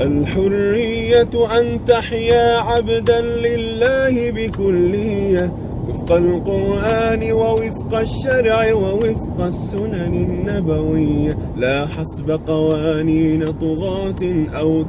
الحرية أن تحيا عبدا لله بكلية، وفق القرآن ووفق الشرع ووفق السنن النبوية، لا حسب قوانين طغاة أو